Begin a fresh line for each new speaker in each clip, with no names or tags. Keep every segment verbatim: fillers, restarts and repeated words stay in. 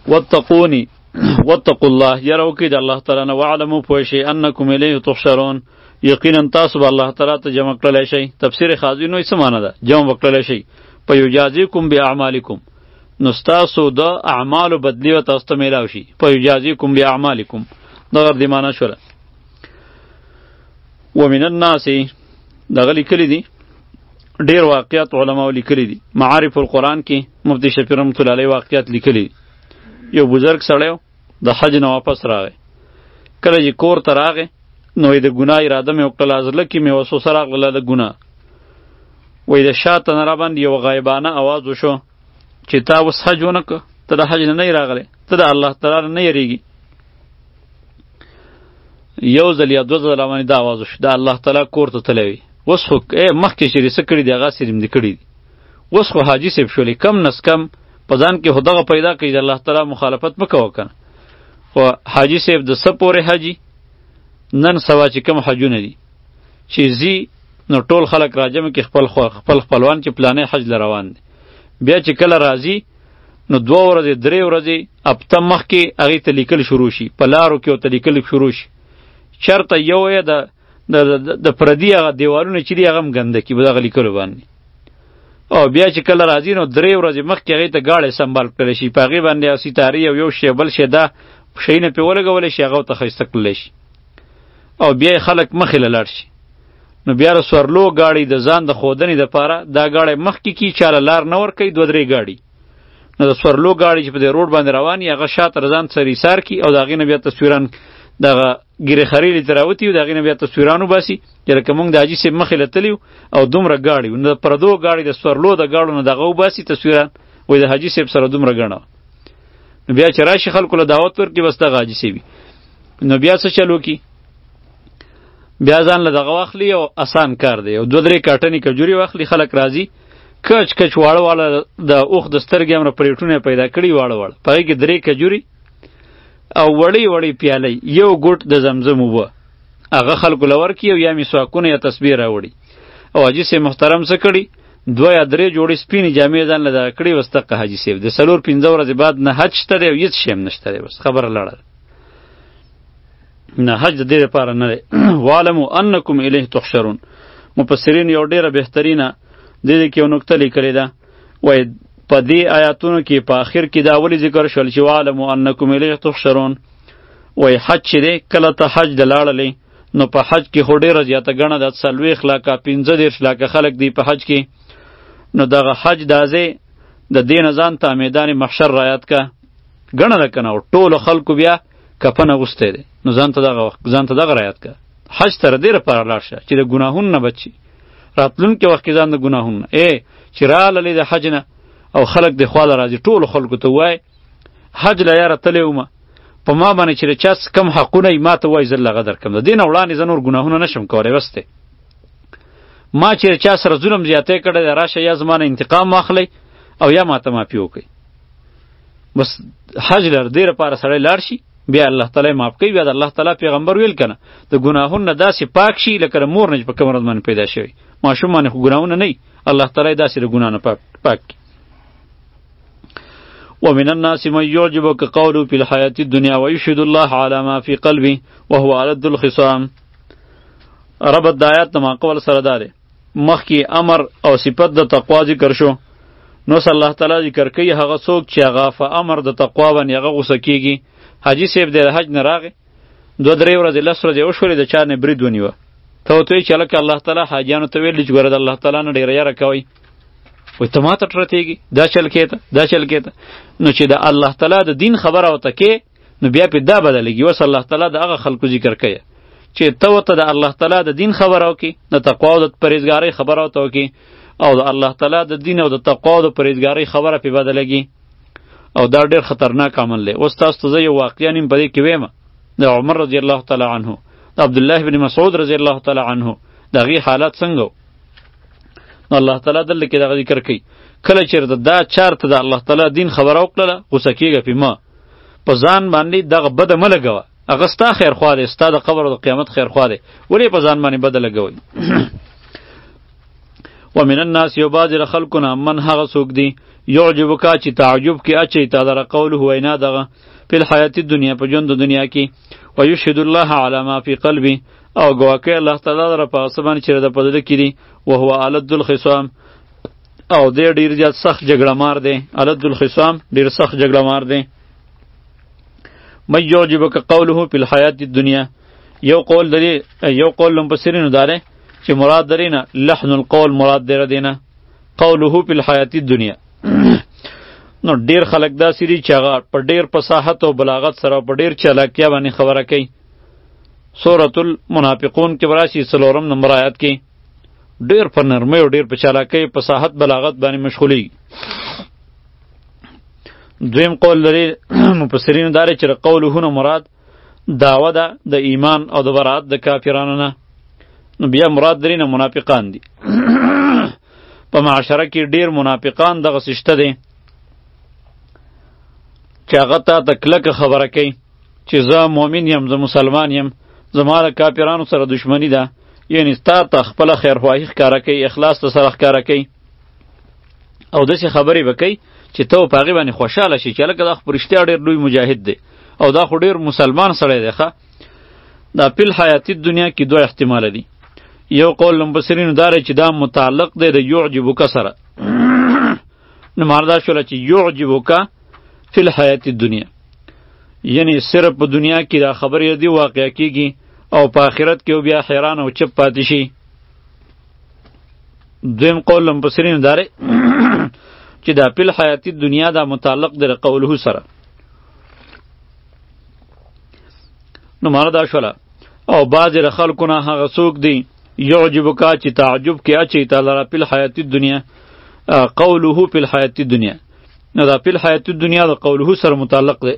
واتقوني واتقوا الله یره وکړئ د الله تعالی نه واعلموا پوه شئ انکم الیه تحشرون یقینا تاسو به الله تعالی ته جمع کړلی شئ. تفسیر خازی نوی څه معنی ده؟ جمع به کړلی شئ. فیجازیکم باعمالکم نو ستاسو د اعمالو بدلی به تاسو ته میلاو شي. فیجازیکم باعمالکم دغه دې معنی شوله. ومن الناس دغه لیکلی دي ډیر واقعات علماو لیکلی دي. معارف القرآن کې مفتی شفیع رحمت الله علیه واقعات لیکلی دي. یو بزرگ سړی د حج نه واپس راغی. کله چې کور ته راغی نو د ګناه اراده مې وکړله، زړه کې مې وسوسه راغله د ګناه. وایي د شاته نه راباندې یو غایبانه اواز وشو چې تا اوس حج ونه که، ته د حج نه نه یې راغلی، ته د الله تعالی نه یېرېږي. یو ځل یا دوه ځله باندې دا اواز وشو د الله تعالی کور ته تللی وي. اوس خو مخکې چې څه کړي دي هغه سې دې کړي دي. اوس خو حاجي صاحب شولې، کم نس کم په ځان کې خو دغه پیدا کړي د الله تعالی مخالفت مه کوه کنه. خو حاجي صاحب د څه پورې حاجي نن سبا چې کوم حجونه دي چې ځي نو ټول خلک راجمع کې خپل خپل خپلوان چې پلانې حج له روان دي. بیا چې کله راځي نو دوه ورځې درې ورځې هفته مخکې هغې ته لیکل شروع شي، په لارو کې ورته لیکل شروع شي. چېرته یو یې د د پردي هغه دیوالونه چې دي هغه هم ګنده کړي په دغه لیکلو باندې. او بیا چې کله راځي نو درې ورځې مخکې هغې ته ګاړې سنبال کړلی شي، په هغې باندې یو ستارې او یو شی بل شی دا شیونه پرې ولګولی شي، هغه ورته ښایسته کړلی شي. او بیا یې خلک مخې له لاړ شي. نو بیا د سورلو گاڑی د ځان د خودنې دپاره دا گاڑی مخکې کی چاله لار نه ورکوي دوه درې گاڑی. نو د سورلو گاڑی چې په دې روډ باندې روان وي هغه شاته د ځان سره ایسار کي او د هغې نه بیا تصویران دغه ګیرې خریلې ته راوتي وي، د هغې نه بیا تصویران وباسي چې لکه موږ د حاجي صاحب مخې له تلي او دومره گاڑی وي. نو د پردو گاڑی د سورلو د گاړو نه دغه وباسي تصویران، وایي د حاجي صاحب سره دومره ګڼه. نو بیا چې راشي خلکو له دعوت ورکړي بس دغه حاجي صاحب نو بیا څه چل وکړي، بیا ځان له دغه واخلي او اسان کار دی. او دوه درې کاټنې کجوري واخلي، خلک راځي کچ کچ واړه واړه د اوښ د سترګې همره پلیټونه پیدا کړي واړه واړه، په هغې کې درې کجوري او وړې وړې پیالۍ، یو ګوټ د زمزم اوبه هغه خلکو له ورکړي او یا مسواکونه یا تسبیح راوړي. او حاجي صاحب محترم څه کړي، دوه یا درې جوړې سپینې جامې ځان له دغه کړي. بس دقه حاجي صاحب د څلور پنځه ورځې بعد نه حج شته دی او هېڅ شی هم نشته دی، بس خبره لاړه. نه حج د دې لپاره نه دی. وعلموا انکم الیه تحشرون. مفسرین یو ډیره بهترینه د دې کې یو نکته لیکلې ده، وایي په دې آیاتونو کې په آخر کې دا ولې ذکر شول چې وعلموا انکم الیه تحشرون. وایي حج چې دی کله ته حج د لاړلی نو په حج کې خو ډېره زیاته ګڼه ده، څلوېښت لاکه پنځه دېرش لاکه خلک دی په حج کې. نو دغه حج دا ځای د دې نه ځان ته میدان محشر رایاد که ګڼه ده که نه، ټولو خلکو بیا کفن اغوستی دی. نو ځان ته دغه ځان ته دغه رعایت که، حج ته د دې لپاره لاړ شه چې د ګناهونو نه بچ شي. راتلونکي وخت کې ځان د ګناهونو نه ای چې راغللی د حج نه او خلک د خواله راځي ټولو خلکو ته ووایي حج له یاره تللی ومه، په ما باندې چې د چا کم حقونه یي ما ته ووایي زه هغه درکړم، د دې نه وړاندې زه نور ګناهونه نشم کولی. بس دی ما چې د چا سره ظلم زیاتی کړی دی راشه یا زما نه انتقام واخلی او یا ما ته معافي وکړئ. بس حج له دې لپاره سړی لاړ شي، بیا الله تعالی معاف کوي. بیا د الله تعالی پیغمبر ویل کنه د ګناهونو نه داسې پاک شي لکه د مور نه چې په کوم ورځ باندې پیدا شوی. ماشوم باندې خو ګناهونه نه وي، الله تعالی داسې د ګناه نه پاک پاک کړي. ومن الناس من يعجبك قوله في الحياة الدنيا ويشهد الله على ما في قلبه وهو ألد الخصام. ربط د آیات ما قول سره داره مخکې امر او صفت د تقوا ذکر شو، نو صلی الله تعالی ذکر کوي هغه څوک چې هغه په امر د تقوا باندې هغه غوسه کیږي. حاجي صاحب د حج نه راغی دوه درې ورځې لس ورځې وشولې د چا نه برید ونیوه، ته ورته وایي چې هلکه الله تعالی حاجیانو ته ویل چې ګوره د الله تعالی نه ډېره یاره کوئ، وایي ته ما ته ټرتېږي دا چل کېته دا چل کېته. نو چې د الله تعالی د دین خبره ورته کې نو بیا پې دا بدلېږي. اوس الله تعالی د هغه خلکو ذکر کوي چې ته ورته د الله تعالی د دین خبره وکړي، د تقوا او د پرهیزګارۍ خبره ورته وکړي او د الله تعالی د دین او د تقوا او د پرهیزګارۍ خبره پې بدلېږي، او دا ډېر خطرناک عمل دی. اوس تاسو ته زه یو واقعه نیم په دې کې ویمه د عمر رضی الله تعالی عنه، د عبدالله بن مسعود رضی الله تعالی عنه د هغې حالات څنګه و. نو الله تعالی دلته کې دغه ذکر کوي کله چېرته دا چارته د الله تعالی دین خبره وکړله غوسه کېږه پې مه، په ځان باندې دغه بده مه لګوه، هغه ستا خیرخوا دی، ستا د قبر او د قیامت خیرخوا دی، ولې په ځان باندې بده لګوئ. ومن الناس یو بعضې له خلکو نه من هغه څوک دی یعجبک چې تعجب کې اچوي تا لره قوله وینا دغه فی الحیات دنیا په ژوند د دنیا کې ویشهد الله علی ما فی قلبی او ګواه کوي الله تعالی لره په هغه څه باندې چې د په زړه کې دي وهو الد الخصام او دی ډېر زیات سخت جګړه مار دی الد الخصام ډېر سخت جګړه مار دی من یعجبک قوله فی الحیات الدنیا یو قول لري یو قول مفسرینو داره چې مراد درې نه لحن القول مراد دی دینه قوله فی الحیات الدنیا نو ډیر خلک داسې دي چې هغه په ډیر فصاحت او بلاغت سره په ډیر چالاکیا باندې خبره کوي سورۃ المنافقون کې براشي څلورم نمبر آیات کې ډیر په نرمۍ او ډیر په چالاکۍ فصاحت بلاغت باندې مشغولي دویم قول لري مفسرین داره چې قوله نه مراد دعوه ده د ایمان او د برات د کافرانو نه نو بیا مراد درې نه منافقان دي په معاشره کې ډیر منافقان دغه سشته دي چې هغه ته د کلکه خبره کوي چې زه مؤمن یم زه مسلمان یم زما د کافرانو سره دشمنی ده یعنی ستا ته خپله خیرخواهي ښکاره کوي اخلاص ته سره ښکاره کوي او داسې خبرې به کوي چې ته په هغې باندې خوشحاله شي چې هلکه دا خو په رښتیا ډېر لوی مجاهد دی او دا خو ډېر مسلمان سړی دی ښه دا فی الحیات دنیا کې دوه احتماله دي یو قول مفسرینو دا دی چې دا متعلق دی د یعجبک سره نو معنا دا شوله چې یعجبک فی الحیات الدنیا یعنی صرف په دنیا کې دا خبرې دی واقع کیږي او په آخرت کې بیا حیران او چپ پاتې شي دویم قول مفسرین داره چې دا فی الحیات الدنیا دا متعلق دی قوله سره نو معنا دا شوله او بعضې خلکو نه هغه څوک دی یعجبک چې تعجب کې اچوي تا لره فی الحیات الدنیا قوله فی الحیات الدنیا نو دا فی الحیات الدنیا د قوله سره متعلق دی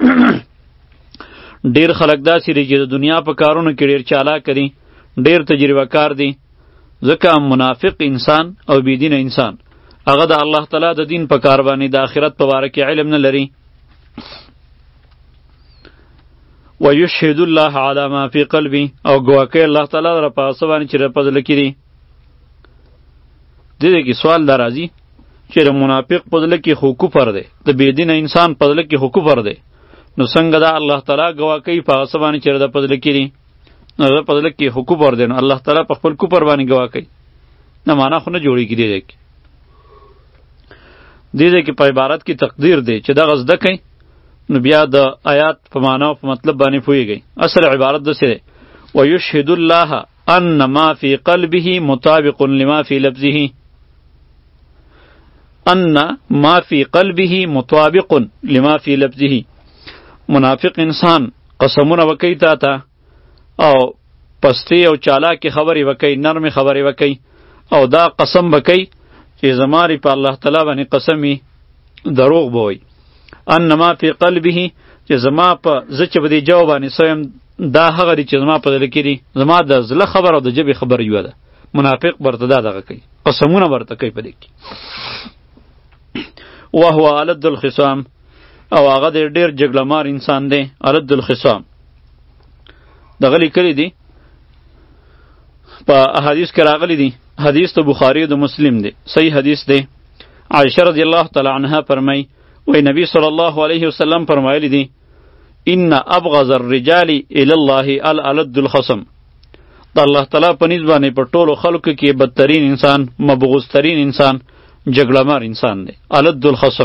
ډیر خلک داسې دي چې د دنیا په کارونو کې ډیر چالاک دي ډیر تجربه کار دي ځکه منافق انسان او بېدینه انسان هغه د الله تعالی د دین په کار باندې د آخرت په باره کې علم نه لري ویشهد الله علی ما فی قلبی او ګواه کوي الله تعالی لره په هغه څه باندې چې په زړه کې دي دې دې کې سوال دا راځي چې د منافق په زړه کې خو کفر دی د بېدینه انسان په زړه کې خو کفر دی نو څنګه دا الله تعالی ګواه کوي په هغه څه باندې چې د په زړه کې دي نو د په زړه کې خو کفر دی نو الله تعالی په خپل کفر باندې ګواه کوي نه معنا خو نه جوړېږي دې دې کې دې دې کې په عبارت کې تقدیر دی چې دغه زده کوي نو بیا د آیات په معنا او په مطلب باندې پوهیږي اصل عبارت داسې دی ویشهد الله ان ما فی قلبه مطابق لما فی لفظه ان ما فی قلبه مطابق لما فی لفظه منافق انسان قسمونه وکي تا ته او پستی او چالاکی خبرې وکي نرمې خبرې وکي او دا قسم وکي چې زماری په الله تعالی باندې قسمی دروغ بوي ان ما فی قلبه چې زما په زه چې به دې جواب باندې سویم دا هغه دی چې زما په زړه کې دي زما د زړه خبره او د ژبې خبره یوه ده منافق برته دا دغه کوي قسمونه برته کوي په دې کې وهو الد الخصام او هغه د ډېر جګړه مار انسان دی الد الخصام دغه لیکلي دي په احادیث کې راغلی دي حدیث د بخاری او د مسلم دی صحیح حدیث دی عایشه رضی الله تعالی عنها فرمایي وی نبی صلی الله علیه وسلم فرمایلی دی ان ابغض الرجال الی الله الالد الخصم د الله تعالی په نسبت باندې په ټولو خلکو کې بدترین انسان مبغوض ترین انسان جګړه مار انسان دی الد الخصم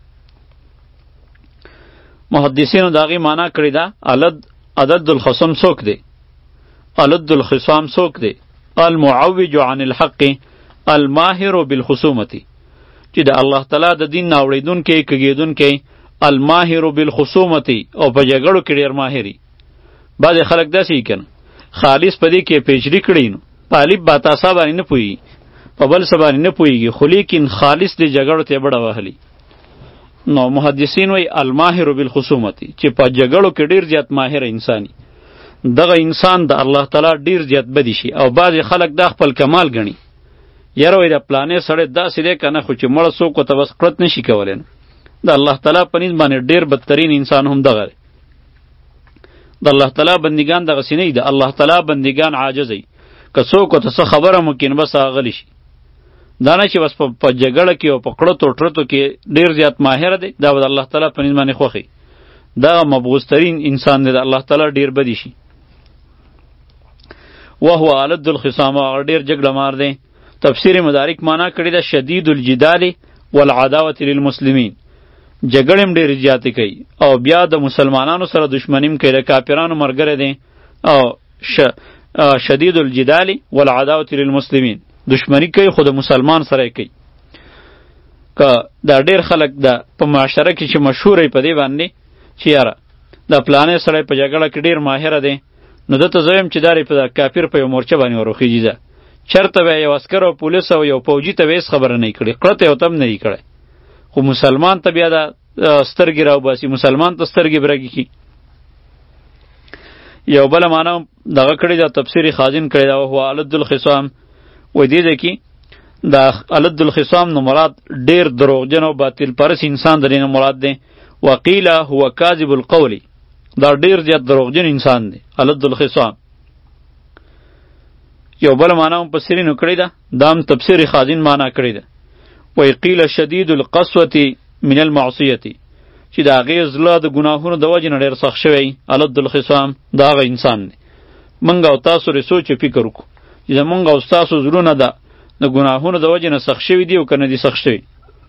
محدثینو داغي معنا کړی دا الد عدد الخصم څوک دی الد الخصام څوک دی المعوج عن الحق الماهر بالخصومه چې د الله تعالی د دین ناوړیدونکی کږیدونکی الماهر بالخصومه او په جګړو کې ډېر ماهري بعضې خلک داسې یي که نه خالص په دې کې پیچري کړي نو په الف باتاسا باندې نه پوهېږي په بل څه باندې نه پوهېږي خو لیکن خالص دې جګړو ته یې بډه وهلي نو محدثین وایي الماهر بالخصومه چې په جګړو کې ډېر زیات ماهر انساني دغه انسان د الله تعالی ډېر زیات بدی شي او بعضې خلک دا خپل کمال ګڼي یاره وای د پلانې سړی داسې دی که نه خو چې مړه څوک ورته بس قړت نه شي کولی نو د الله تعالی په نسبت باندې ډېر بدترین انسان هم دغه دی د الله تعالی بندګان دغسې نه دي د الله تعالی بندګان عاجز وي که څوک ورته څه خبره ممکن بس هغه غلی شي دا نه چې بس په جګړه کې او په کړتو ټرتو کې ډېر زیات ماهر دی، دا به د الله تعالی په نظم باندې خوښي. دا مبغوض ترین انسان دی، د الله تعالی ډېر بدی شي. وهو الد الخصام، هغه ډېر جګړه مار دی. تفسیر مدارک معنا کړی ده شدید الجدال والعداوه للمسلمین، جګړه هم ډېر زیاتې کوي او بیا د مسلمانانو سره دشمنیم کوي، د کافرانو مرګره دی. او ش شدید الجدال والعداوه للمسلمین، دشمنی کوي خو د مسلمان سره کوي. که دا ډېر خلک د په معاشره کې چې مشهور په دی باندې چې یاره د پلانې سړی په جګړه کې ډېر ماهره دی، نو دته زه یم چې دا په کافر په یو مورچه باندې وروخیږي. ده چېرته به یو عسکر او پولیس او یو پوجي ته به هېڅ خبره نه یې کړې، کړته یې ورته هم نه یې کړی، خو مسلمان ته بیا دا سترګې راوباسي، مسلمان ته سترګې برګې کړي. یو بله معنا دغه کړې ده، تفسیر خازن کړی ده، وهو الد الخصام. وایي دې ځای کې دا الد الخصام نو مراد ډېر دروغجن او باطل پرست انسان د دې نه مراد دی. وقیله هو کاذب القول، دا ډېر زیات دروغجن انسان دی الد الخصام. یو بل معنا هم مفسرینو کړی ده، دا هم تفسیر خازن معنا کړی ده. وایي قیل شدید القسوة من المعصیة، چې د هغې زړه د ګناهونو د وجې نه ډېر سخت شوی. الد الخصام دا هغه انسان دی. موږ او تاسو رې سوچ فکر وکړو چې زموږ او ستاسو زړونه د د ګناهونو د وجې نه سخت شوي دي او که نه دي سخت شوي.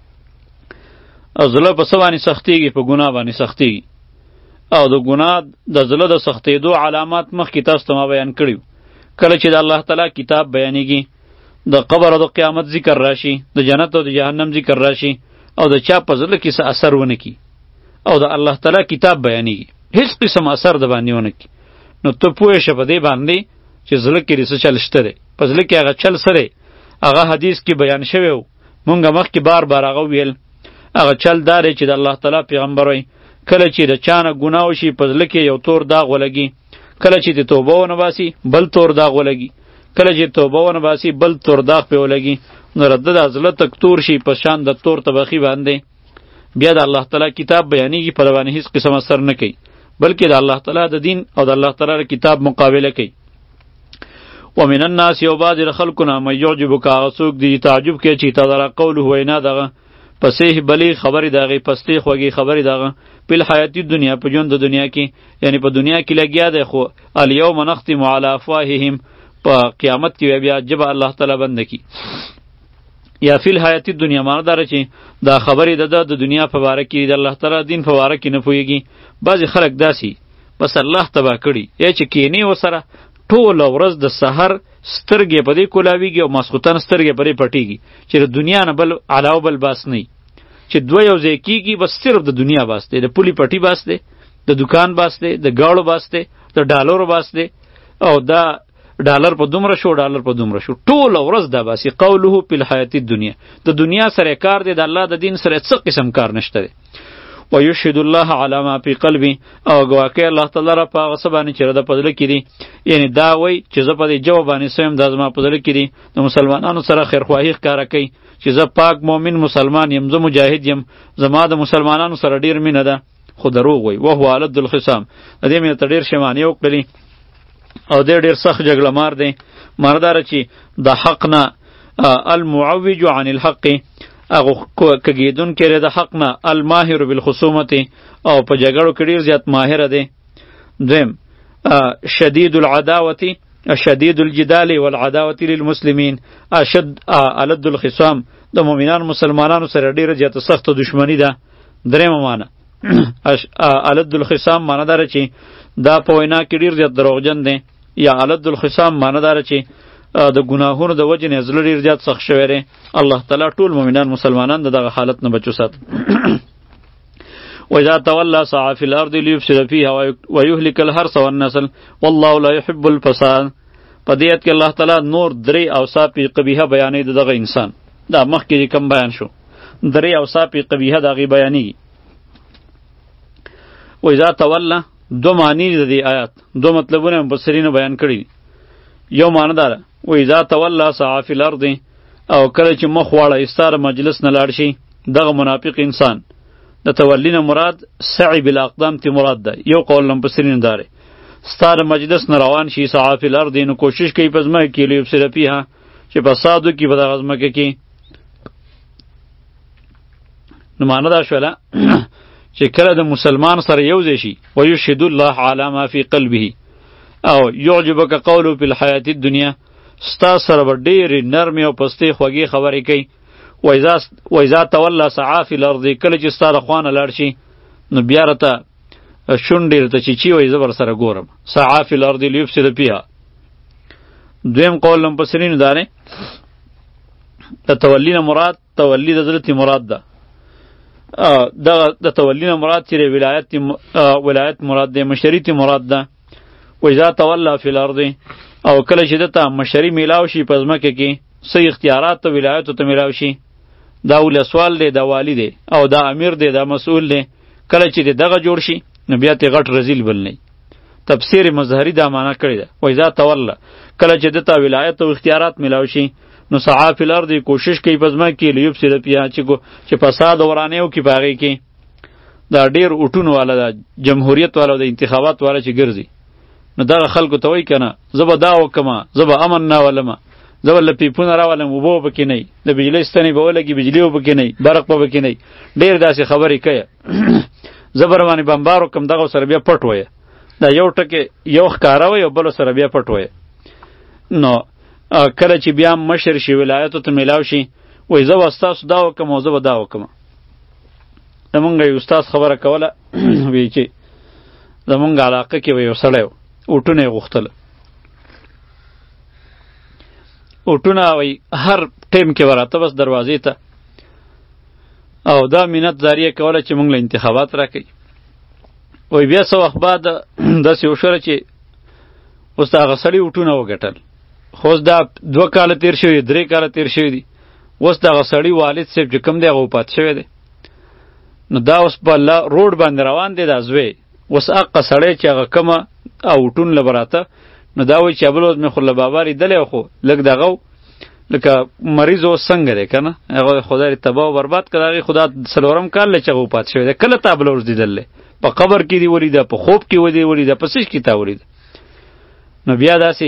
او زړه په څه باندې سختېږي؟ په ګناه باندې سختېږي. او د ګناه د زړه د سختېدو علامات مخکې تاسو ته ما بیان کړي. کله چې د الله تعالی کتاب بیانېږي، د قبر او د قیامت ذکر راشي، د جنت او د جهنم ذکر راشي، او د چا په زړه کې څه اثر ونه کړي، او د الله تعالی کتاب بیانېږي، هیڅ قسم اثر د باندې ونه کړي، نو ته پوه شه په دې باندې چې زړه کې څه چل شته دی. په زړه کې هغه چل سره هغه حدیث کې بیان شوی و، مونږ مخکې بار بار هغه ویل. هغه چل دا دی چې د الله تعالی پیغمبر وایي کله چې د چا نه ګناه وشي په زړه کې یو تور داغ ولګي، کله چې د توبه ونه باسي بل تور داغ ولګي، کله چې توبه ونه باسي بل تور داغ پې ولګي، نو رده د زړه تک تور شي په شان د تور طبقې باندې. بیا د الله تعالی کتاب بیانېږي، په باندې هیڅ قسم اثر نه کوي، بلکې د الله تعالی د دین او د الله تعالی کتاب مقابله کوي. ومن الناس یو بعض خلقنا من یعجبک، هغه څوک دی تعجب کوي چې تعالی قوله وینا دغه پسې بلی خبرې دغه پستی خوږی خبرې دغه په حیاتی دنیا په ژوند د دنیا کې، یعنی په دنیا کې لګیا دی، خو الیوم نختم علی افواههم، په قیامت کې بیا جب الله تعالی بند کی. یا فی الحیاتی دنیا معنی داره چې دا خبرې د د دنیا په باره کې د الله تعالی دین په باره کې نه پوهیږي. بعضې خلک داسي بس الله تباه کړي، یا چې کینې ورسره ټوله ورځ د سحر سترګې په دې کولاویږي او ماسخوتن سترګې په دې پټېږي چې د دنیا نه بل علاوه بل باس نه وي، چې دوه یو ځای کېږي بس صرف د دنیا باس دی، د پولي پټي باس دی، د دکان باس دی، د گاړو باس دی، د ډالرو باس دی، او دا ډالر په دومره شو ډالر په دومره شو، ټوله ورځ دا باسي. قوله فی الحیات الدنیا، د دنیا سره کار دی، د الله د دین سره څه قسم کار نشته دی. ویشهد الله علی ما فی قلبی، او گواکې الله تعالی را په هغه څه باندې چې د په زړه کې دي، یعنی دا وایي چې زه په دې جواب باندې سویم دا زما په زړه کې دي. د مسلمانانو سره خیرخواهي ښکاره کوي چې زه پاک مؤمن مسلمان یم، زه مجاهد یم، زما د مسلمانانو سره ډېر مینه ده، خو دروغ وایي. وهو الد الخصام، د دې مینه ته ډېر شیمانې وکړلې او دې ډېر سخت جګړه مار دی. مرداره چې د حق نه المعوج عن الحق، هغه کګیدون کړي د حق نه، الماهر بالخصومت، او په جګړو کې ډېر زیات ماهر دی. دویم شدید العداوة، شدید الجدال والعداوة للمسلمین، اشد الد الخصام، د مؤمنان مسلمانانو سره ډېره زیاته سخته دشمنی ده. درېمه معنی الد الخصام معنی داره چې دا په وینا کې ډېر زیات دروغجن دی، یا الد الخصام معنی داره چې د ګناهونو د وجې نه زړه ډېر زیات سخت شوی دی. الله تعالی ټول مؤمنان مسلمانان د دغه حالت نه بچو سات. وإذا تولى سعى في الأرض ليفسد فيها ويهلك الحرث والنسل والله لا يحب الفساد. په دې آیت کې الله تعالی نور درې اوصاف قبیحه بیانوي د دغه انسان. دا مخکې کم بیان شو، درې اوصاف قبیحه د هغې بیانېږي. وإذا تولى دو معنی د دې آیات، دو مطلبونه مفسرینو بیان کړي دي. یو معنی دا ده وإذا تولى سعى في الأرض، او کله چې مخ واړه استاره مجلس نه لاړ شي، دغه منافق انسان د تولی نه مراد سعی بالاقدام تی مراد ده. یو قول مفسرین داره ستاره مجلس نه روان شي، سعى في الأرض، نو کوشش کوي په ځمکه کې لیفسد فیها، چې فساد وکړي په دغه ځمکه کې، نو معنی دا شوله چې کله د مسلمان سره یو ځای شي ویشهد الله علی ما فی قلبه او یعجبک قوله فی الحیات الدنیا ستا سره به ډېرې نرمې او پستې خوږې خبرې کوي وایذا تولی سعی فی الارض کله چې ستا د خوا نه لاړ شي نو بیا راته شونډې راته چیچي وایي زه به سره ګورم سعی فی الارض لیفسد فیها دویم قول مفسرینو دا دی د تولی نه مراد تولی د زړه مراد ده د تولی نه مراد چې ولایت ولایت مراد ده مشري تی مراد ده وایذا تولی فی الارض او کله چې دته مشري میلاو شي په ځمکه کې څه اختیارات ته ولایتو ته میلاو شي دا ولسوال دی دا والی دی او دا امیر دی دا مسئول دی کله چې دغه جوړ شي نو بیا ته غټ رزیل بل نه تفسیر مظهری دا معنا کړی ده وایذا تولی کله چې دته ولایت او اختیارات میلاو شي نو سعی فی الارض کوشش کوي په ځمکه کې لیفسد فیها چې چې فساد ورانیو کې باغی کې دا ډیر اوټونو والا دا جمهوریت والا د انتخابات والا چې ګرځي نو دغه خلکو ته وایي که نه زه به دا وکړمه زه به امن نه ولمه زه به له پیپونه راولم اوبه به پکې نه وي د بجلۍ ستنې به ولګي بجلي به پکې نه وي برق به پکې نه وي ډېر داسې خبرې کوي زه به راباندې بمبار وکړم دغه سره بیا پټ وایه دا یو ټکې یو ښکاره وایي او بل سره بیا پټ وایه نو کله چې بیا مشر شي ولایتو ته میلاو شي وایي زه به ستاسو دا وکړم او زه به دا وکړم زمونږ یو استاد خبره کوله وایي چې زمونږ علاقه کې به یو سړی و اوټونه یې غوښتله اوټونه وایي هر ټیم کې به راته بس دروازې ته او دا منت زاریه کوله چې مونږ له انتخابات راکوي وایي بیا څه وخت بعد داسې وشوله چې اوس د هغه سړي اوټونه وګټل خو اوس دا دوه کاله تیر شوي درې کاله تیر شوي دي اوس د هغه سړي والد صاحب چې کوم دی هغه وفات شوی دی نو دا اوس په روډ باندې روان دی دا زوی اوس هغه سړی چې هغه کومه اوټون له براته نو دا وایي چې بل ورځ مې خو له بابا لیدلی خو لږ دغه لکه مریض اوس څنګه دی که نه هغه خدای تباه و برباد کړه هغې خو دا څلورم کال دی چې هغه وفات شوی دی کله تا بله ورځ لیدلی په قبر کې دې ولیده په خوب کې ودې ولیده په څه کې تا ولیده نو بیا داسې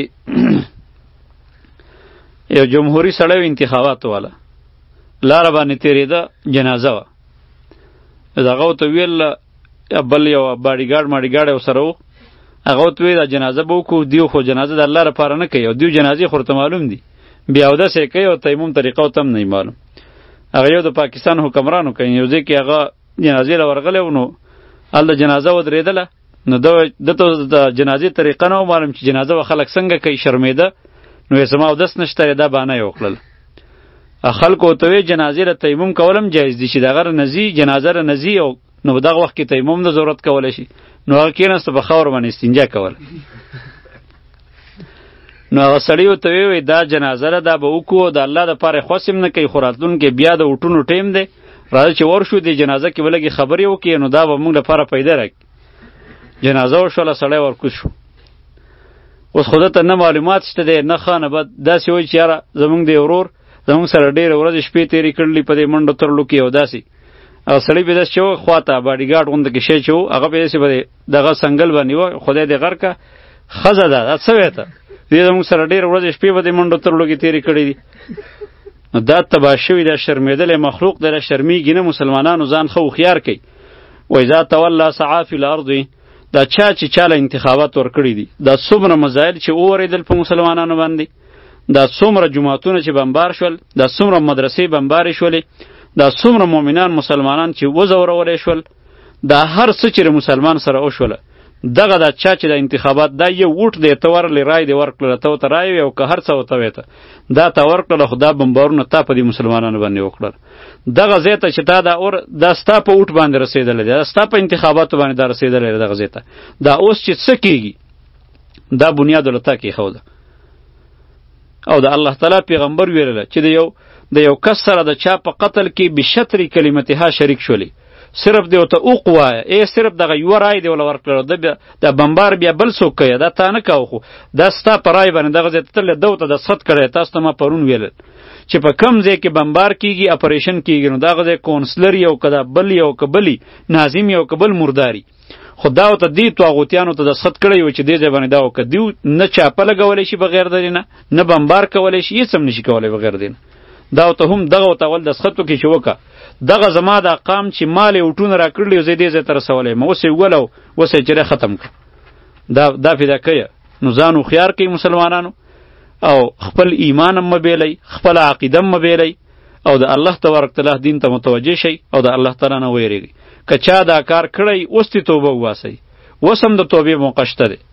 یو جمهوري سړی و انتخاباتو والا لاره باندې تېرېده جنازه وه دغه ورته ویل بل یو باډیګارډ ماډیګارډ یې ورسره و هغه ورته ویل دا جنازه به وکړو دیو خو جنازه د الله لپاره نه کوي او دیو جنازې خو ورته معلوم دي بیا اودس یې کوي او تیمم طریقه ورته هم نه معلوم هغه یو د پاکستان حکمرانو کوي یو ځای کې هغه جنازې له ورغلی و نو هلته جنازه ودرېدله نو دته د جنازې طریقه نه و معلوم چې جنازه به خلک څنګه کوي شرمېده نو یې زما اودس نشته دا بهانه یې وکړله خلکو ورته وی جنازې له تیمم کول هم جایز دي چې د هغه رنځي جنازه رنځي او نو دغه وخت کې تیمم نه ضرورت کولی شي نو هغه کېناسته په خاور باندې استنجا کوله نو هغه سړي ورته وی دا جنازه ده دا به وکړو د الله دپاره یې خوښ هم نه کوي خو راتلونکي بیا د اوټونو ټیم دی راځه چې ورشو دې جنازه کې به لږې خبرې وکړي نو دا به موږ لپاره پیدا راکړي جنازه وشوله سړی ورکوز شو اوس خو دته نه معلومات شته دی نه ښه نه بد داسې وایي چې یاره زموږ دی ورور زموږ سره ډېرې ورځې شپې تېرې کړلي په دې منډو ترلو کې او داسې هغه سړی به داسې چې و خواته باډیګارډ غونده کې شی چې و هغه به داسې به دغه سنګل باندې و خدای دې غر که ښځه ده دا څه وایې ته دې زموږ سره ډېرې ورځې شپې به دې منډو ترلو کې تېرې کړې دي نو دا تباه شوي دا شرمېدلی مخلوق دی دا شرمېږي نه مسلمانانو ځان ښه هوښیار کوي وایذا تولی سعی فی الارض دا چا چې چاله انتخابات ورکړي دي دا څومره مزایل چې وورېدل په مسلمانانو باندې دا څومره جماعتونه چې بمبار شول دا څومره مدرسې بمبارې شولې دا څومره مؤمنان مسلمانان چې وځورولی شول دا هر څه چې مسلمان سره وشوله دغه دا چا چې د انتخابات دا یو ووټ دی ته ورلې رای دې ورکړله ته ورته رای وې او که هر څه ورته وې ته دا تا ورکړله خو دا بمبارونه تا په دې مسلمانانو باندې وکړل دغه ځای ته چې تا دا اور دا ستا په ووټ باندې رسېدلی دی دا ستا په انتخاباتو باندې دا رسېدلی دی دغه ځای ته دا اوس چې څه کېږي دا بنیاد له تا کېښوده او د الله تعالی پیغمبر ویلله چې د یو د یو کس سره د چا په قتل کې بشطر کلمتها شریک شولې صرف دی ورته اوق وایه ای صرف دغه یوه رای دی وله ورکړله د بمبار بیا بل څوک کوي دا تا نه کوه خو دا ستا په رای باندې دغه ځای ته تللی ده ورته دستخط کړی تاسو ته ما پرون ویلل چې په کم ځای کې بمبار کیږي اپریشن کیږي نو دغه ځای کونسلر یو که دا بل یو که بلي ناظم یو که بل مرداري خو دا ورته دې طاغوتیانو ته دستخط کړی و چې دې ځای باندې دا وکړه دیو نه چاپه لګولی شي بغیر د دې نه نه بمبار کولی شي هېڅ هم نشي کولی بغیر دې نه دا ته هم دغه ته ول دسخط وکړي چې وکړه دغه زما د قام چې مال یې وټونه راکړلي او زه دې ځای ته رسولی یم اوس یې وګوله اوس یې چېرې ختم کړه دا دا فداکیه. نو ځان هوښیار کوي مسلمانانو او خپل ایمان هم مه بیلی خپله عقیده هم مه بیلی او د الله تبارک تعالی دین ته متوجه شئ او د الله تعالی نه ویریږئ. که چا دا کار کړی اوس دې توبه وباسئ، اوس هم د توبې موقع شته دی.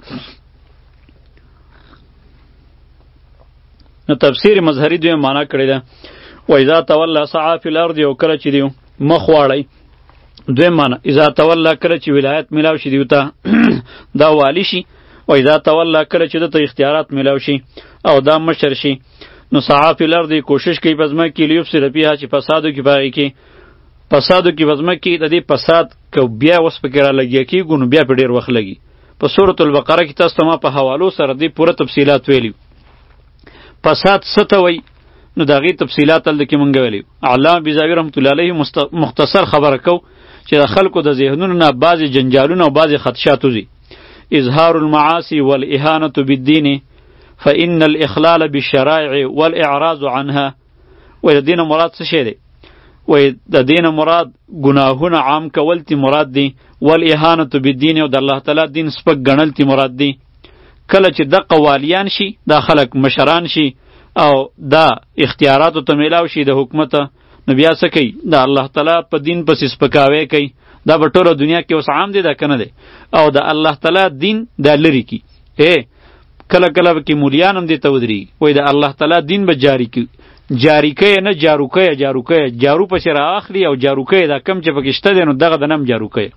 نو تفسیر مظهری دوی معنا کړی ده و اذا تولى سعى في الارض او کله چې دیو مخ واړی دوی معنا اذا تولى کله چې ولایت ملاو شي دیو ته دا والی شي و اذا تولى کله چې د اختیارات ملاو شي او دا مشر شي نو سعى في الارض کوشش کوي پزما کې لیفسد فيها چې فسادو کې باغی کې فسادو کې پزما کې د دې فساد کو بیا وس پکې را لګي کې ګونو بیا په ډیر وخت لګي. په سورۃ البقره کې تاسو ما په حوالو سره دې پوره تفصيلات ویلي. فساد ستوي نو داغي تفصيلات تل کې مونږ ویلي. علامه بیزاوی رحمت الله علیه مختصر خبره کو چې د خلکو د ذهنونو نه بعضی جنجالونه او بعضی خدشات وزي. اظهار المعاصي والاهانه بالدين فان الاخلال بالشرائع والاعراض عنها. و د دین مراد څه شی دی؟ و د دین مراد گناهونه عام کول تی مراد دی، والاهانه بالدين او د الله تعالی دین سپک ګڼل تی مراد دی. کله چې د قوالیان شي دا خلک مشران شي او دا اختیاراتو ته میلاو شي د حکومت، نو بیا څه کوي؟ د الله تعالی په دین پسې سپکاوی کوي. دا په ټوله دنیا کې اوس عام دی، دا کنه دی. او د الله تعالی دین دا لري کی اے کله کله کې مولیان هم دې ته ودرېږي وایي د الله تعالی دین به جاری کی جاری کوي نه جارو کوي جارو کوي جارو پسې رااخلي او جارو کوي دا کم چې پکې شته دی نو دغه د نم جارو کوي.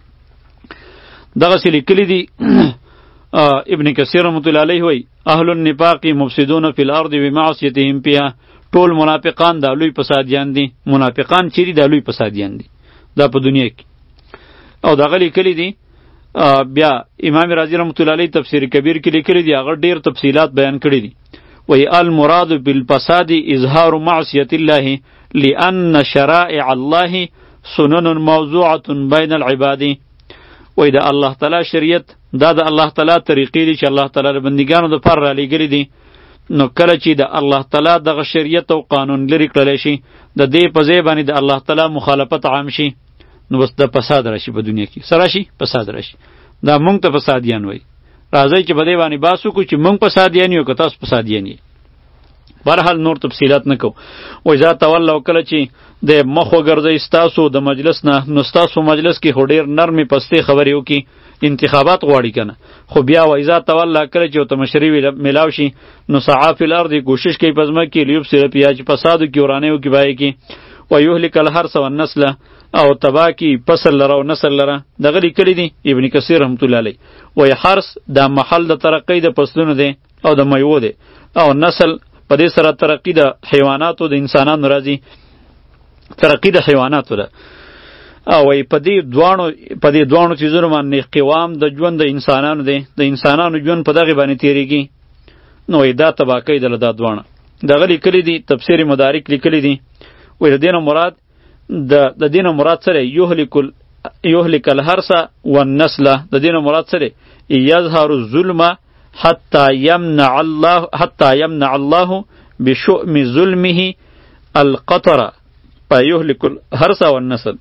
دغسې لیکلي دي ابن کثیر رحمت الله علیه وی اهل النفاق مفسدون فی الارض بمعصیتهم فیها. ټول منافقان دا لوی فسادیان دي. منافقان چیرې دا لوی فسادیان دي دا په دنیا کې. او دغه لیکلي دي بیا امام رازی رحمت الله علیه تفسیر کبیر کې لیکلي دي هغه ډیر تفصیلات بیان کړي دي. وی المراد بالفساد اظهار معصیت الله لأن شرائع الله سنن موضوعة بین العباد. وی د الله تعالی شریعت دا د الله تعالی طریقې دي چې الله تعالی د بندګانو د پر را لېږلي دي. نو کله چې د الله تعالی دغه شریعت او قانون لرې کړلی شي د دې په ځای باندې د الله تعالی مخالفت عام شي نو بس د فساد راشي په دنیا کې. څه راشي؟ فساد راشي. دا مونږ ته فسادیان وایي. راځئ چې په دې باندې بحث وکړو چې مونږ فسادیان یو که تاسو فسادیان یې. بهرحال نور تفصیلات نه کوو. و اذا تولوا کله چې د مخ وګرځئ ستاسو د مجلس نه نو ستاسو مجلس کې خو ډېر نرمې پستې خبرې وکړي انتخابات غواړي کنه. خو بیا و اذا تولوا کله چې ورته مشري میلاو شي نو سعی فی الارض کوشش کوي په ځمکه کې لیفسد فیها چې فساد وکړي ورانې وکړي بای کې و یهلک الحرث والنسل او تبا کی فصل لره او نسل لره. دغه لیکلي دي ابن کثیر رحمت الله علیه وایي حرث دا محل د ترقۍ د فصلونو دی او د میوو دی او نسل په دې سره ترقی د حیواناتو د انسانانو راځي ترقی د حیواناتو ده. او وای په دې دوانو په دې دوانو چیزونو باندې قوام د ژوند د انسانانو دی د انسانانو ژوند په دغه باندې تیریږي. نو وای دا تباکی دله دا دوانه. دغه لیکلي دي تفسیر مدارک لیکلي دي وای د دې نه مراد د د دې نه مراد سره یهلک یهلک الحرث والنسل. د دې نه مراد سره یظهر الظلم حتى يمنع الله حتى يمنع الله بشؤم ظلمه القطر فيهلك الحرث والنسل.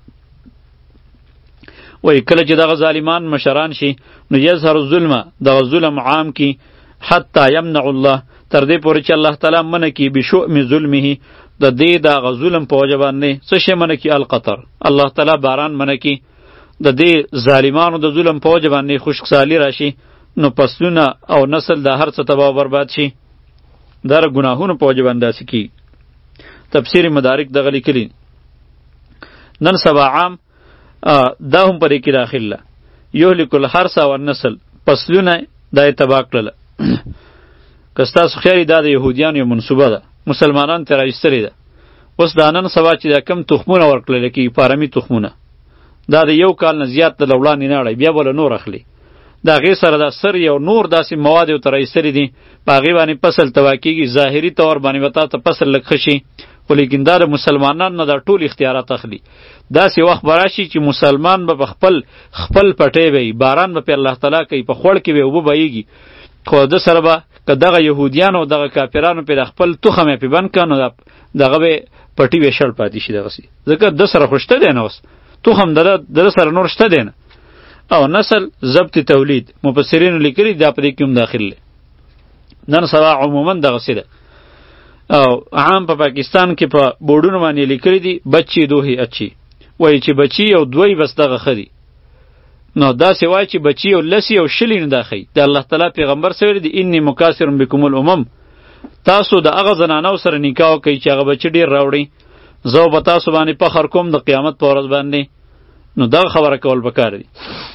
وای کله چې دغه ظالمان مشران شي نو یظهر الظلم دغه ظلم عام کی حتى يمنع الله تر دې پورې چې الله تعالی منع کی بشؤم ظلمه د دې دغه ظلم په وجه باندې څه شی منع کی القطر الله تعالی باران منع کی د دې ظالمانو د ظلم په وجه باندې خشکسالی راشي نو پسلونه او نسل د هر څه تباہ و برباد شي. دا د ګناهونو په وجه باندې داسې کیږي. تفسیر مدارک دغه لیکلي نن سبا عام دا هم پرې کې داخل ده یهلک الحرث والنسل پسلونه دا یې تباه کړله. که ستاسو خیال دا د یهودیانو یو منصوبه ده مسلمانان ترې راایستلې ده. اوس دا نن سبا چې دا کم تخمونه ورکړل کېږي فارمي تخمونه دا د یو کال نه زیات د وړاندې نه اړی بیا بله نور اخلي د هغې سره دا سر یو نور داسې مواد ورته راایستلي دي په هغې باندې فصل تباه کېږي. ظاهري طور باندې به تا ته فصل لږ ښه شي خو لیکن دا د مسلمانانو نه دا ټول اختیارات اخلي. داسې وخت به راشي چې مسلمان به په خپل خپل پټی به باران به پې الله تعالی کوي په خوړ کې به اوبه بهیږي خو ده سره به که دغه یهودیانو دغه کافرانو په خپل تخم په بند کانو دغه به پټي وشل پاتې شي دغه سي ځکه د سره خوشته دی نه اوس تخم دغه د سره نور شته دی نه او نسل ضبط تولید مفسرین لیکلي دا په دې کې هم داخل دی نن سبا عموما دغه سي ده او عام په پا پاکستان کې په بورډونو باندې لیکلي دي بچي دوهي اچي وایي چې بچي او دوی بس دغه خدي نو دا سی وای چې بچی او لسی او شلی نه داخی د الله تعالی پیغمبر سره دی انی مکاسر بكم الامم تاسو د هغه زنانو سره نکاح کوي چې هغه بچی ډیر راوړي زه به تاسو باندې فخر کوم د قیامت پر ورځ باندې نو دا خبره کول پکار دی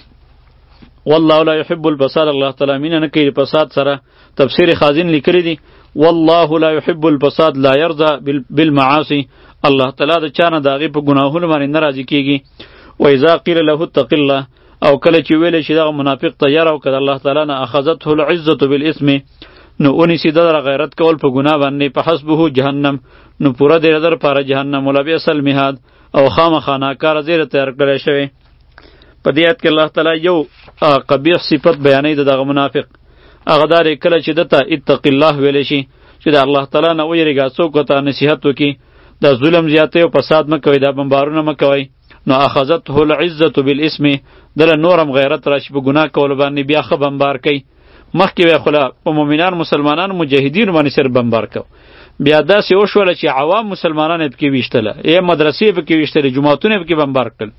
والله لا يحب الفساد الله تعالی مين نه کوي فساد سره تفسیر خازن لیکلی دی والله لا يحب الفساد لا يرضى بالمعاصي الله تعالی د چانه داغي په ګناهونو باندې ناراضي کیږي و اذا قيل له اتق الله او کله چې ویل شي دغه منافق تیار او کړه الله تعالی نه اخذته العزه بالاسم نو اونې سي دغه غیرت کول په ګناه باندې په حسبه جهنم نو پورا دې در پر جهنم ولا بیسل میحاد او خامخانه کار زیره تیار کړی شوی په دې آیت کې الله تعالی یو قبیح صفت بیانوي دغه منافق هغه دار کله چې دته اتق الله ویل شي چې د الله تعالی نه ویریږي څوک ته نصیحت وکي د ظلم زیاته او فساد مکوي د بمبارونه مکوي نو اخذته العزه بالاسم دل نورم غیرت راشي په ګناه کول باندې بیا خو بمبار کوي مخکې وی خلا په مؤمنان مسلمانان مجاهدین باندې سر بمبار کو بیا داسې وشول چې عوام مسلمانان پکې ویشتله ای مدرسې پکې ویشتله جماعتونه پکې بمبار کړل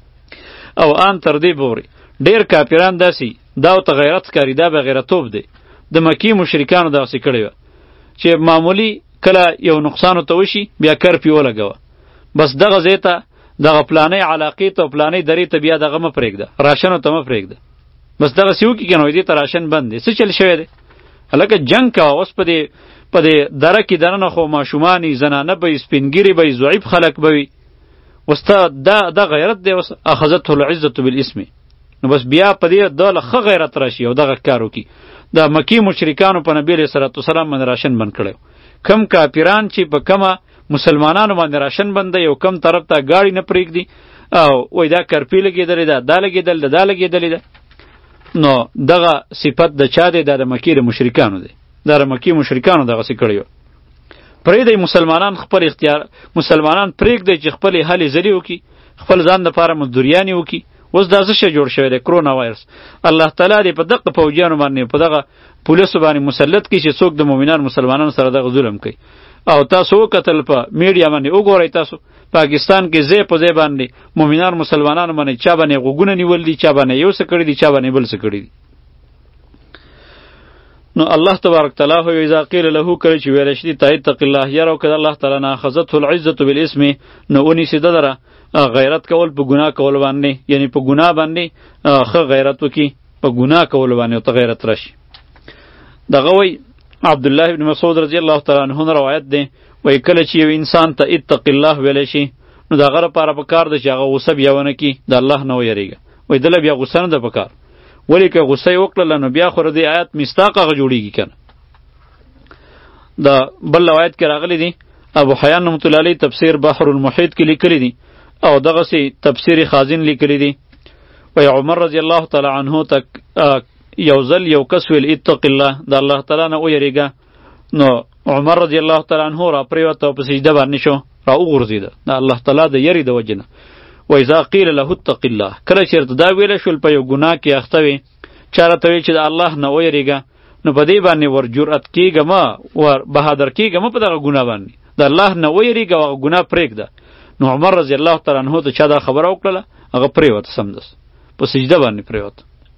او ان تر دې پورې ډیر کافران داسې دا ته غیرت کاری دا به غیرتوب دی د مکی مشرکانو داسې کړی و چې معمولی کله یو نقصان ته وشي بیا کر پی ولګوه بس دغه زیته دغه پلانې علاقې ته پلانې درې ته بیا دغه م پرېږده راشن ته م پرېږده بس دغه سیو کې کنه دې ته راشن بند دی څه چل شوی دی هلکه جنگ کا اوس په دې په دې دره کې دننه خو ماشومانی زنانه به سپینګری به ضعیف خلک به وي وستا دا د غیرت دی اوس اخذته العزه بالاسم نو بس بیا په دې د لخه غیرت راشي او دغه کارو کی د مکی مشرکانو په نبی صلی الله علیه وسلم باندې راشن بند کړو کم کافران چې په کمه مسلمانانو باندې راشن بنده یو کم طرف ته گاڑی نه پرېږدي او وای دا کرپی لګېدلې ده دا لګېدل ده دا لګېدلې ده نو دغه صفت د چا دی دا د مکې د مشرکانو دی دا د مکې مشرکانو دغسې کړی و پرېږدئ مسلمانان خپل اختیار مسلمانان پرېږدئ چې خپلې هلې ځلې وکړي خپل ځان دپاره مزدوریانې وکړي اوس دا څه شی جوړ شوی دی کرونا وایرس الله تعالی دې په دغه پوجیانو باندې په دغه پولیسو باندې مسلط کړي چې څوک د مؤمنان مسلمانانو سره دغه ظلم کوي او تاسو وکتل په میډیا باندې وګورئ تاسو پاکستان کې ځای په ځای باندې مؤمنان مسلمانانو باندې چا باندې غوږونه نیول دي چا باندې یو څه کړي دي چا باندې بل څه کړي دي نو الله تبارک تعالی هو اذا قیل له کله چې ویل شي ته اتق الله یرو کده الله تعالی نه اخذته العزه بالاسم نو اونې سي دره غیرت کول په ګناه کول باندې یعنی په ګناه باندې خو غیرت وکي په ګناه کول باندې ته غیرت راشي دغه وی عبد الله ابن مسعود رضی الله تعالی عنہ روایت ده وای کله چې یو انسان ته اتق الله ویل شي نو دغه لپاره په کار ده چې هغه غصه بیا ونه کی د الله نه ویریږي وای دله بیا غصه نه ده په کار ولی که غصه وکړه نو بیا خو دې آیات مستاق هغه جوړیږي کنه دا بل روایت کې راغلی دی ابو حیان رحمۃ اللہ علیہ تفسیر بحر المحیط کې لیکلی دی او دغه سي تفسیر خازن لیکلی دی وای عمر رضی الله تعالی عنہ تک یو ځل یو کس ویل اتق الله د الله تعالی نه ویریږه نو عمر رضی الله تعالی عنہ را پریوته په سجده باندې شو را وګرځیده د الله تعالی د یری د وجنه و اذا قیل له اتق الله کله چې دا ویل شول په یو ګناه کې اخته وي چاره ته چې د الله نه ویریږه نو په دې باندې ور جرأت کیږه ما ور بهادر کیږه ما په دغه ګناه باندې د الله نه ویریږه او ګناه پرېږده نو عمر رضی الله تعالی عنہ ته چا دا خبره وکړه هغه پریوته سمدس په سجده باندې پریوته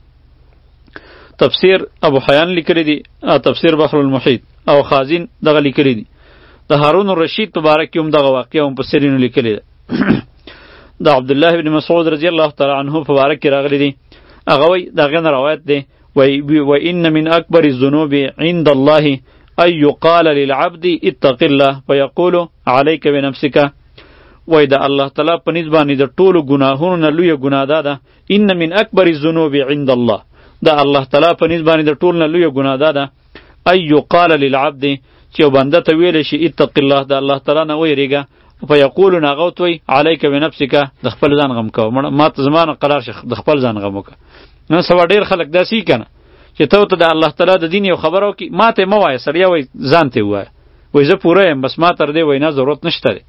تفسیر ابو حیان لیکلی دی تفسیر بحر المحیط او خازن دغه لیکلی دی د هارون الرشید مبارک هم دغه واقعه هم په سرینو لیکلی ده د عبد الله ابن مسعود رضی الله تعالی عنہ مبارک راغلی دی هغه وی دغه روایت دی وی و ان من اکبر الذنوب عند الله ان يقال للعبد اتق الله فيقول عليك بنفسك وای د الله تعالی په نسبت باندې د ټولو ګناهونو نه لوی ګناه ده ان من اکبر الذنوب عند الله دا الله تعالی په نسبت باندې د ټولو نه لوی ګناه ده ای یقال للعبد چې بنده ته ویل شي اتق الله د الله تعالی نه ویریږه فیقول ناغوتوی علیک بنفسک د خپل ځان غم کو ما ته زمانه قرار شي د خپل ځان غم وک نو سوا ډیر خلک داسې کنه چې ته ته د الله تعالی د دین یو خبر وکړي ماته مه وایه سړیا وایي ځان ته ووایه وایي زه پوره یم بس ما تر دې وینا ضرورت نشته دی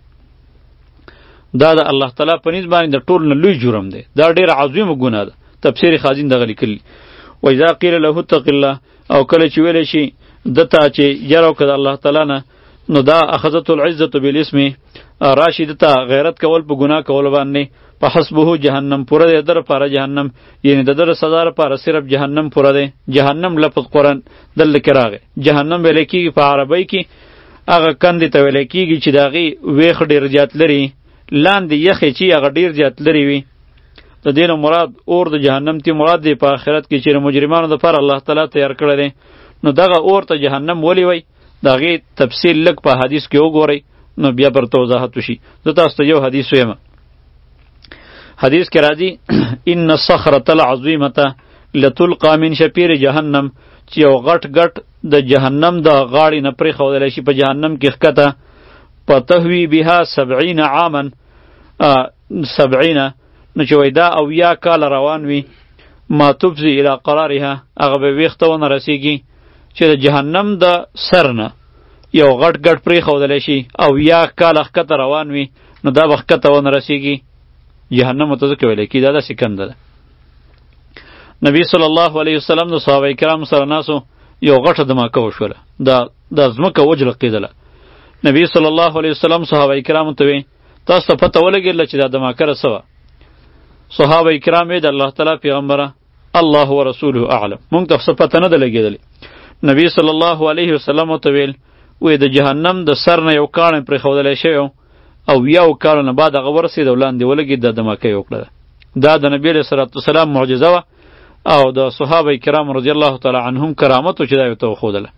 دا د الله تعالی په نسبت باندې د ټول نه لوی جرم دی دا ډېره عظیمه ګناه ده تفسیر خازن دغه لیکلي وإذا قیل له اتق الله او کله چې ویلی شي دته چې یره وکړه د الله تعالی نه نو دا اخذته العزة بالاسم راشي دته غیرت کول په ګناه کول باندې په حسبه جهنم پوره دی در پاره جهنم یعنی د در سزا لپاره صرف جهنم پوره دی جهنم لفظ قرآن دل کې راغی جهنم ویل کېږي په عربی کې هغه کندې ته ویل کېږي چې د هغې ویښ ډېر زیات لري لاندې یخې چې هغه ډېر زیات لرې وي د دې نه مراد اور د جهنم تی مراد دی په آخرت کې چې د مجرمانو دپاره الله تعالی تیار کړی دی نو دغه اور ته جهنم ولې وی د هغې تفصیل لږ په حدیث کې وګورئ نو بیا پرته وضاحت وشي زه تاسو ته یو حدیث ویم حدیث کې راځي ان الصخرة العظیمة لتلقى من شپیر جهنم چې یو غټ غټ د جهنم د غاړې نه پرېښودلی شي په جهنم کې ښکته فتهوی بها سبعین عاما سبعین نو چې وایي دا اویا کاله روان وي ما تفضي الی قرارها هغه به ویښته ونه رسیږي چې د جهنم د سر نه یو غټ غټ پرېښودلی شي اویا کاله ښکته روان وي نو دا به ښکته ونه رسیږي جهنم ته ځکه ویلی کېږي دا داسې کنده ده نبی صلی الله علیه وسلم د صحابه کرامو سره ناسو یو غټه دماکه وشوله دا دا ځمکه وجلقېدله نبی صلی الله علیه وسلم صحابه کرامو ته وی تاسو ته پته ولګېدله چې دا دماکه څه وه صحابه کرام یې د الله تعالی پیغمبره الله ورسوله اعلم مونږ ته څه پته نه ده لګېدلې نبی صلی الله علیه وسلم ورته ویل وی د جهنم د سر نه یو کاڼی پرېښودلی شوی او یو کال نه بعد هغه ورسېد او لاندې ولګېد دا دماکه یې وکړله دا د نبي علیه صلات وسلام معجزه وه او د صحابه کرام رضی الله تعالی عنهم کرامت و چې دا یې ورته وښودله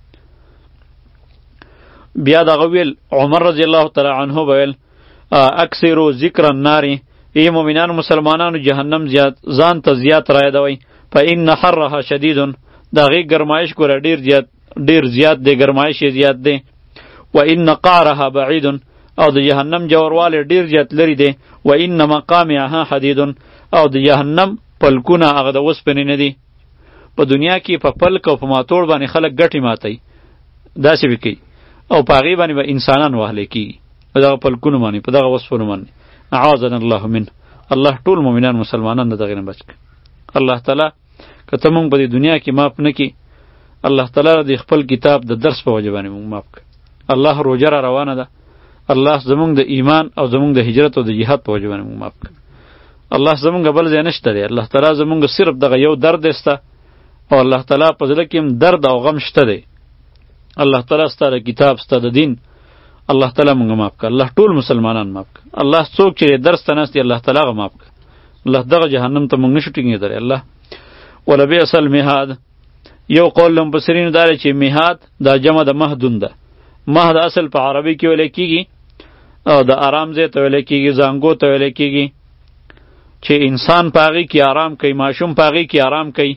بیا دغه ویل عمر رضی الله تعالی عنه به ویل اکثرو ذکر النار ای مؤمنانو مسلمانانو جهنم زیات ځان ته زیات رایادوئ فإن حرها شدید د هغې ګرمایش ګوره ډېر زیات ډېر زیات دی ګرمایش یې زیات دی و ان قعرها بعید او د جهنم جوړوالی ډېر زیات لرې دی و ان مقامعها حدید او د جهنم پلکونه هغه د اوسپنې نه دي په دنیا کې په پلک او په ماتوړ باندې خلک ګټې ماتوي داسې به کوي او په هغې باندې به انسانان وهلی کېږي په دغه پلکونو باندې په دغه وسپنو باندې اعاذنا الله منه الله ټول مؤمنان مسلمانان د دغې نه بچ کړي الله تعالی که ته مونږ په دې دنیا کې معاف نه کړي الله تعالی د خپل کتاب د درس په وجه باندې مونږ معاف کړي الله روژه را روانه ده الله زمونږ د ایمان او زمونږ د هجرت او د جهاد په وجه باندې مونږ معاف کړي الله زمونږ بل ځای نشته دی الله تعالی زمونږ صرف دغه یو درد سته او الله تعالی په زړه کې هم درد او غم شته دی الله تعالی ستا د کتاب ستا د دین الله تعالی مونږ معاف کړه الله ټول مسلمانان معاف کړه الله څوک چې درس ته ناست دی الله تعالی هغه معاف کړه الله دغه جهنم ته مونږ نشو ټینګېدلی الله ولبئس المهاد یو قول له مفسرینو دا دی چې مهاد دا جمع د مهدون ده مهد اصل په عربي کې ویلی کېږي او د آرام ځای ته ویلی کېږي زانګو ته ویلی کېږي چې انسان په هغې کې آرام کوي ماشوم په هغې کې آرام کوي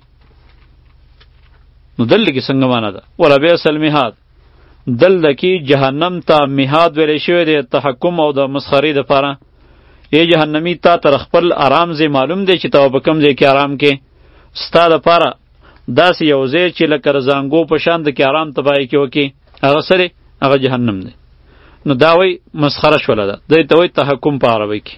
نو دلته کې څنګه معنا ده ولبئس المهاد دلته کې جهنم ته مهاد ویلی شوی دی تحکم او د مسخرې دپاره ای جهنمي تا تر خپل آرام ځای معلوم دی چې ته په کوم ځای کې آرام کې ستا دپاره داسې یو ځای چې لکه د زانګو په شان د کې آرام تباهي کې وکړي هغه سره هغه جهنم دی نو دا وی مسخره شوله ده دی ته وی تحکم په عربی کې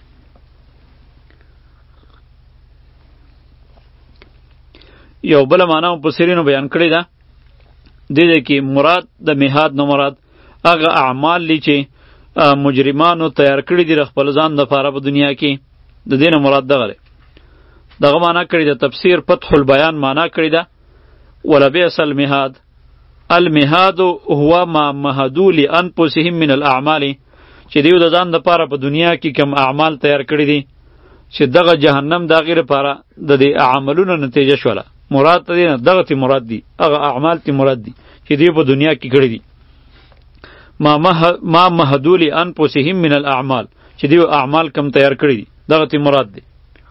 یو بله معنا مفسرینو بیان کړې ده دې دې کې مراد د مهاد نه مراد هغه اعمال دي چې مجرمانو تیار کړي دي د خپل ځان دپاره په دنیا کې د دې نه مراد دغه دی دغه معنا کړې ده تفسیر فتح البیان معنا کړې ده ولبئس المهاد المهاد هو ما مهدو لانفسهم من الاعمال چې دیو د ځان دپاره په دنیا کې کم اعمال تیار کړي دي چې دغه جهنم د هغې لپاره د دې عملونو نتیجه شوله مراد ته دی نه دغه تی مراد دي هغه اعمال تی مراد دي چې دوی په دنیا کې کړي دي ما مه ما مهدو لانفسهم من الاعمال چې دوی اعمال کم تیار کړي دي دغه تی مراد دي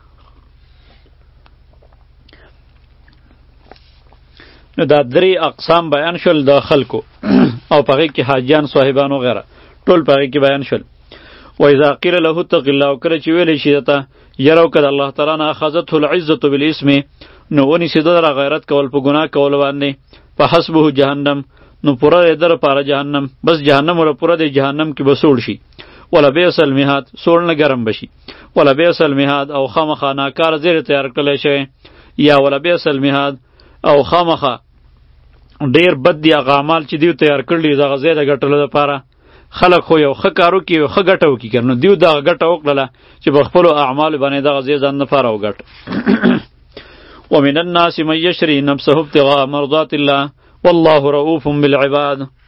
نو دا درې اقسام بیان شول د خلکو او په هغې کې حاجیان صاحبان وغیره ټول په هغې کې بیان شول و اذا قیل له اتق الله کله چې ویلی شي درته یره وکړه د الله تعالی نه اخذته العزة بالاسم نو ونیسي ده را غیرت کول په ګناه کول باندې فحسبه جهنم نو پوره دی در پاره جهنم بس جهنم ولا پوره دی جهنم کې به سوړ شي ولا بیس المهاد سوړ نه ګرم بشي ولا بیس المهاد او خامخا ناکار زیر تیار کړی شوی یا ولا بیس المهاد او خامخا ډیر بد دی هغه اعمال چې دیو تیار کړلی دغه ځای د ګټلو دپاره خلک خو یو ښه کار وکړي یو ښه ګټه وکړي که نو دیو دغه ګټه وکړله چې په خپلو اعمالو باندې دغه ځای ځان دپاره وګټه ومن الناس من یشري نفسه ابتغاء مرضات الله والله رؤوف بالعباد